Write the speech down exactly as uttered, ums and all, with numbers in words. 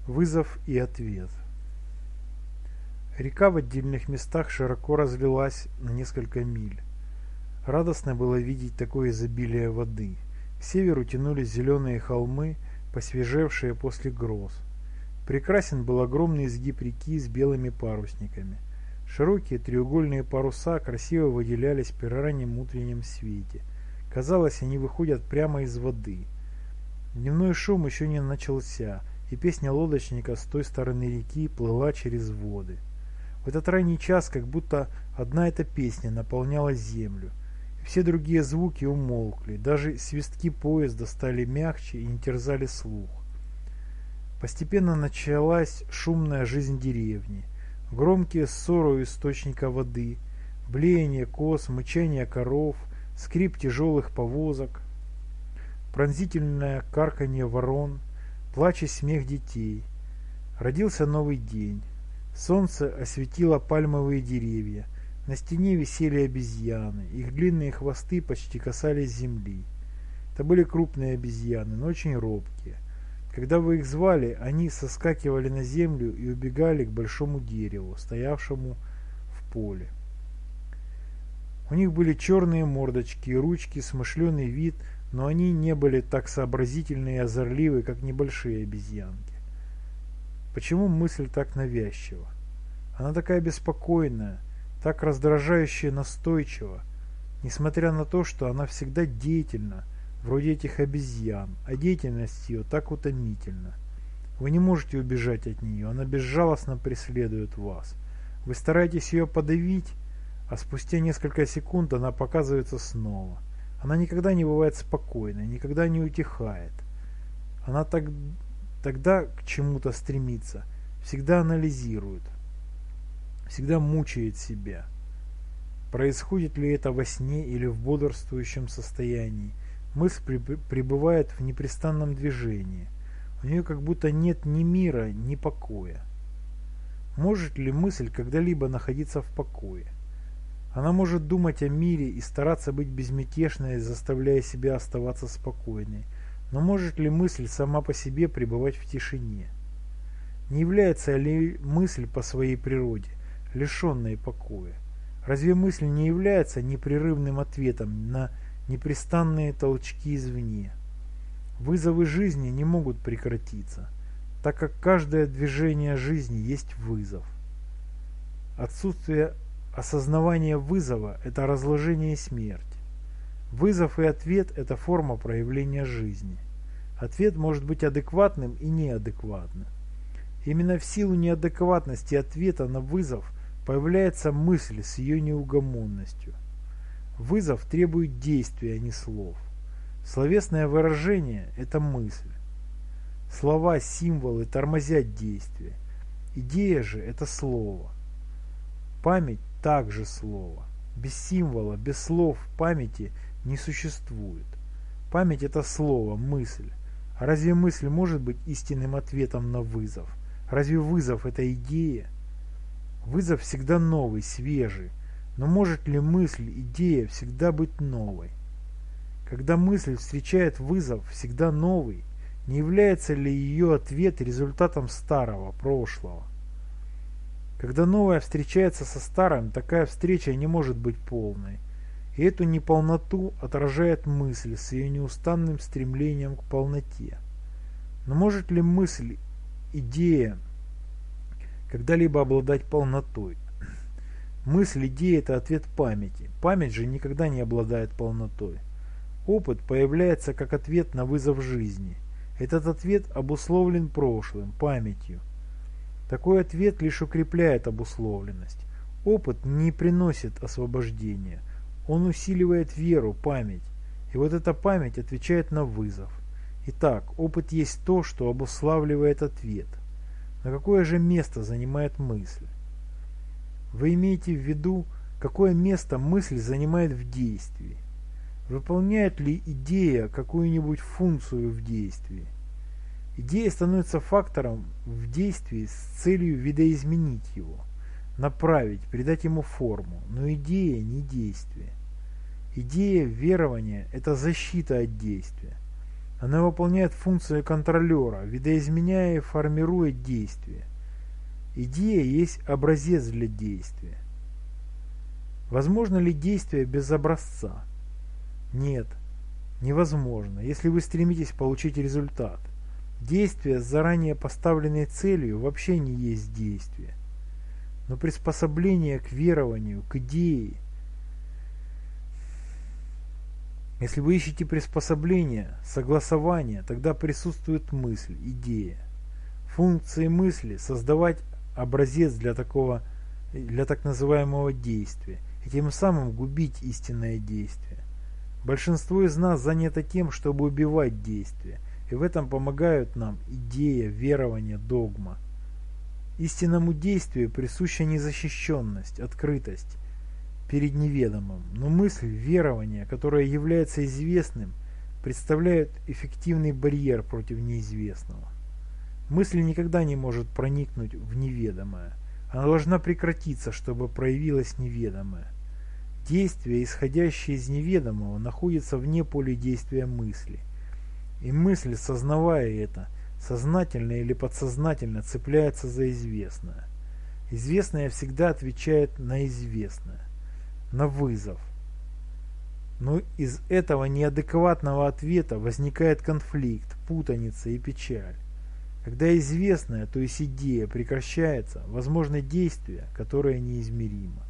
Вызов и ответ. Река в отдельных местах широко разлилась на несколько миль. Радостно было видеть такое изобилие воды. К северу тянулись зеленые холмы, посвежевшие после гроз. Прекрасен был огромный изгиб реки с белыми парусниками. Широкие треугольные паруса красиво выделялись при раннем утреннем свете. Казалось, они выходят прямо из воды. Дневной шум еще не начался, и песня лодочника с той стороны реки плыла через воды. В этот ранний час как будто одна эта песня наполняла землю. И все другие звуки умолкли, даже свистки поезда стали мягче и не терзали слух. Постепенно началась шумная жизнь деревни. Громкие ссоры у источника воды, блеяние коз, мычание коров, скрип тяжелых повозок, пронзительное карканье ворон, плач и смех детей. Родился новый день. Солнце осветило пальмовые деревья. На стене висели обезьяны. Их длинные хвосты почти касались земли. Это были крупные обезьяны, но очень робкие. Когда вы их звали, они соскакивали на землю и убегали к большому дереву, стоявшему в поле. У них были черные мордочки и ручки, смышленый вид, но они не были так сообразительны и озорливы, как небольшие обезьянки. Почему мысль так навязчива? Она такая беспокойная, так раздражающе настойчива, несмотря на то, что она всегда деятельна, вроде этих обезьян, а деятельность ее так утомительна. Вы не можете убежать от нее, она безжалостно преследует вас. Вы стараетесь ее подавить, а спустя несколько секунд она показывается снова. Она никогда не бывает спокойной, никогда не утихает. Она так, тогда к чему-то стремится, всегда анализирует, всегда мучает себя. Происходит ли это во сне или в бодрствующем состоянии? Мысль пребывает в непрестанном движении. У нее как будто нет ни мира, ни покоя. Может ли мысль когда-либо находиться в покое? Она может думать о мире и стараться быть безмятежной, заставляя себя оставаться спокойной. Но может ли мысль сама по себе пребывать в тишине? Не является ли мысль по своей природе лишенной покоя? Разве мысль не является непрерывным ответом на непрестанные толчки извне? Вызовы жизни не могут прекратиться, так как каждое движение жизни есть вызов. Отсутствие осознавания вызова – это разложение и смерть. Вызов и ответ – это форма проявления жизни. Ответ может быть адекватным и неадекватным. Именно в силу неадекватности ответа на вызов появляется мысль с ее неугомонностью. Вызов требует действия, а не слов. Словесное выражение – это мысль. Слова, символы тормозят действие. Идея же – это слово. Память – также слово. Без символа, без слов памяти не существует. Память – это слово, мысль. А разве мысль может быть истинным ответом на вызов? Разве вызов – это идея? Вызов всегда новый, свежий. Но может ли мысль, идея всегда быть новой? Когда мысль встречает вызов, всегда новый, не является ли ее ответ результатом старого, прошлого? Когда новое встречается со старым, такая встреча не может быть полной. И эту неполноту отражает мысль с ее неустанным стремлением к полноте. Но может ли мысль, идея когда-либо обладать полнотой? Мысль, идея – это ответ памяти. Память же никогда не обладает полнотой. Опыт появляется как ответ на вызов жизни. Этот ответ обусловлен прошлым, памятью. Такой ответ лишь укрепляет обусловленность. Опыт не приносит освобождения. Он усиливает веру, память. И вот эта память отвечает на вызов. Итак, опыт есть то, что обуславливает ответ. Но какое же место занимает мысль? Вы имеете в виду, какое место мысль занимает в действии? Выполняет ли идея какую-нибудь функцию в действии? Идея становится фактором в действии с целью видоизменить его, направить, придать ему форму, но идея не действие. Идея верования – это защита от действия. Она выполняет функцию контролера, видоизменяя и формируя действие. Идея есть образец для действия. Возможно ли действие без образца? Нет, невозможно, если вы стремитесь получить результат. Действие с заранее поставленной целью вообще не есть действие. Но приспособление к верованию, к идее. Если вы ищете приспособление, согласование, тогда присутствует мысль, идея. Функции мысли – создавать образец для такого, для так называемого действия, и тем самым губить истинное действие. Большинство из нас занято тем, чтобы убивать действие, и в этом помогают нам идея, верование, догма. Истинному действию присуща незащищенность, открытость перед неведомым, но мысль, верование, которое является известным, представляет эффективный барьер против неизвестного. Мысль никогда не может проникнуть в неведомое. Она должна прекратиться, чтобы проявилось неведомое. Действие, исходящее из неведомого, находится вне поля действия мысли. И мысль, сознавая это, сознательно или подсознательно цепляется за известное. Известное всегда отвечает на известное, на вызов. Но из этого неадекватного ответа возникает конфликт, путаница и печаль. Когда известное, то есть идея, прекращается, возможно действие, которое неизмеримо.